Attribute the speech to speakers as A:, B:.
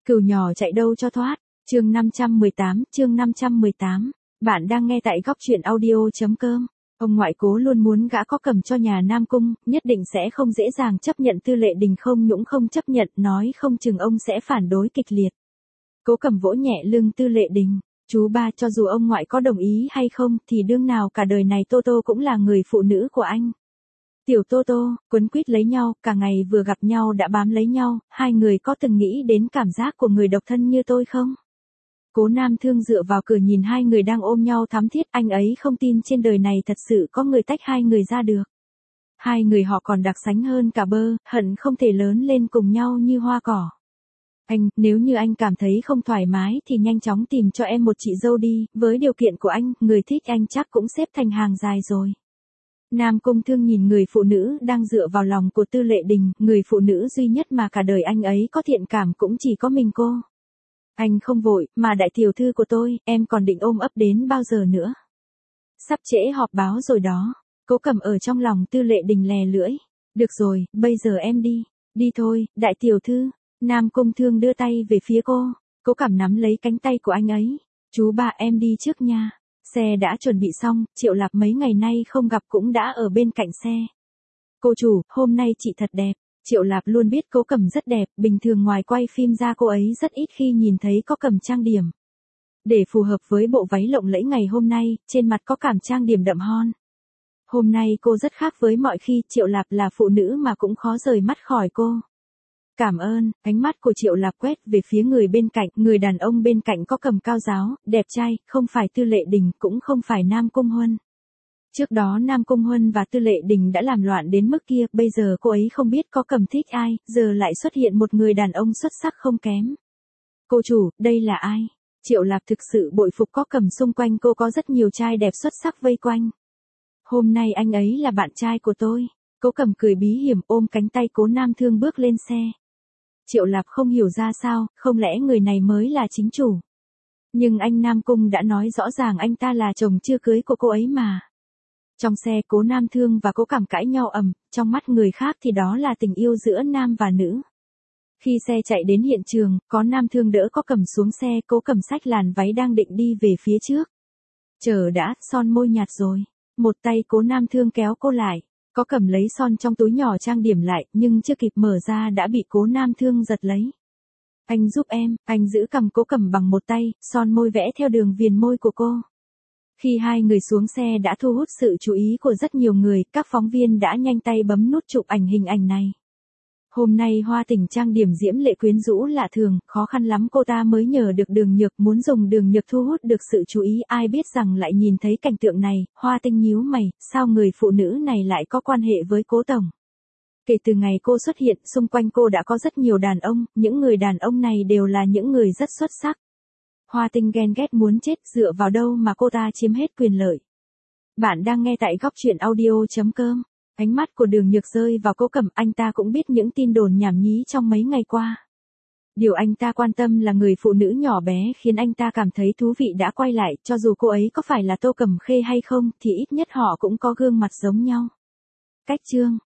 A: Cừu nhỏ chạy đâu cho thoát. Chương 518. Bạn đang nghe tại góc truyện audio.com. Ông ngoại Cố luôn muốn gã có cầm cho nhà Nam Cung, nhất định sẽ không dễ dàng chấp nhận Tư Lệ Đình không nhũng không chấp nhận, nói không chừng ông sẽ phản đối kịch liệt. Cố Cầm vỗ nhẹ lưng Tư Lệ Đình. Chú ba, cho dù ông ngoại có đồng ý hay không thì đương nào cả đời này Tô Tô cũng là người phụ nữ của anh. Tiểu Tô Tô, quấn quýt lấy nhau, cả ngày vừa gặp nhau đã bám lấy nhau, hai người có từng nghĩ đến cảm giác của người độc thân như tôi không? Cố Nam Thương dựa vào cửa nhìn hai người đang ôm nhau thắm thiết, anh ấy không tin trên đời này thật sự có người tách hai người ra được. Hai người họ còn đặc sánh hơn cả bơ, hận không thể lớn lên cùng nhau như hoa cỏ. Anh, nếu như anh cảm thấy không thoải mái thì nhanh chóng tìm cho em một chị dâu đi, với điều kiện của anh, người thích anh chắc cũng xếp thành hàng dài rồi. Nam Cung Thương nhìn người phụ nữ đang dựa vào lòng của Tư Lệ Đình, người phụ nữ duy nhất mà cả đời anh ấy có thiện cảm cũng chỉ có mình cô. Anh không vội, mà đại tiểu thư của tôi, em còn định ôm ấp đến bao giờ nữa? Sắp trễ họp báo rồi đó. Cố Cầm ở trong lòng Tư Lệ Đình lè lưỡi. Được rồi, bây giờ em đi. Đi thôi, đại tiểu thư. Nam Cung Thương đưa tay về phía cô. Cố Cầm nắm lấy cánh tay của anh ấy. Chú ba, em đi trước nha. Xe đã chuẩn bị xong, Triệu Lạp mấy ngày nay không gặp cũng đã ở bên cạnh xe. Cô chủ, hôm nay chị thật đẹp. Triệu Lạp luôn biết Cố Cầm rất đẹp, bình thường ngoài quay phim ra cô ấy rất ít khi nhìn thấy có Cầm trang điểm. Để phù hợp với bộ váy lộng lẫy ngày hôm nay, trên mặt có cảm trang điểm đậm hon. Hôm nay cô rất khác với mọi khi, Triệu Lạp là phụ nữ mà cũng khó rời mắt khỏi cô. Cảm ơn, ánh mắt của Triệu Lạp quét về phía người bên cạnh, người đàn ông bên cạnh có Cầm cao giáo, đẹp trai, không phải Tư Lệ Đình, cũng không phải Nam Cung Huân. Trước đó Nam Cung Huân và Tư Lệ Đình đã làm loạn đến mức kia, bây giờ cô ấy không biết có Cầm thích ai, giờ lại xuất hiện một người đàn ông xuất sắc không kém. Cô chủ, đây là ai? Triệu Lạp thực sự bội phục, có Cầm xung quanh cô có rất nhiều trai đẹp xuất sắc vây quanh. Hôm nay anh ấy là bạn trai của tôi. Cố Cầm cười bí hiểm ôm cánh tay Cố Nam Thương bước lên xe. Triệu Lạp không hiểu ra sao, không lẽ người này mới là chính chủ. Nhưng anh Nam Cung đã nói rõ ràng anh ta là chồng chưa cưới của cô ấy mà. Trong xe Cố Nam Thương và Cố Cảm cãi nhau ầm, trong mắt người khác thì đó là tình yêu giữa nam và nữ. Khi xe chạy đến hiện trường, có Nam Thương đỡ Cố Cầm xuống xe, Cố Cầm xách làn váy đang định đi về phía trước. Chờ đã, son môi nhạt rồi. Một tay Cố Nam Thương kéo cô lại. Có Cầm lấy son trong túi nhỏ trang điểm lại, nhưng chưa kịp mở ra đã bị Cố Nam Thương giật lấy. Anh giúp em, anh giữ cầm Cố Cầm bằng một tay, son môi vẽ theo đường viền môi của cô. Khi hai người xuống xe đã thu hút sự chú ý của rất nhiều người, các phóng viên đã nhanh tay bấm nút chụp ảnh hình ảnh này. Hôm nay Hoa Tình trang điểm diễm lệ quyến rũ lạ thường, khó khăn lắm cô ta mới nhờ được Đường Nhược, muốn dùng Đường Nhược thu hút được sự chú ý, ai biết rằng lại nhìn thấy cảnh tượng này, Hoa Tình nhíu mày, sao người phụ nữ này lại có quan hệ với Cố tổng? Kể từ ngày cô xuất hiện, xung quanh cô đã có rất nhiều đàn ông, những người đàn ông này đều là những người rất xuất sắc. Hoa Tình ghen ghét muốn chết, dựa vào đâu mà cô ta chiếm hết quyền lợi. Bạn đang nghe tại góc truyện audio.com. Ánh mắt của Đường Nhược rơi vào Cố Cầm, anh ta cũng biết những tin đồn nhảm nhí trong mấy ngày qua. Điều anh ta quan tâm là người phụ nữ nhỏ bé khiến anh ta cảm thấy thú vị đã quay lại, cho dù cô ấy có phải là Tô Cẩm Khê hay không thì ít nhất họ cũng có gương mặt giống nhau. Cách chương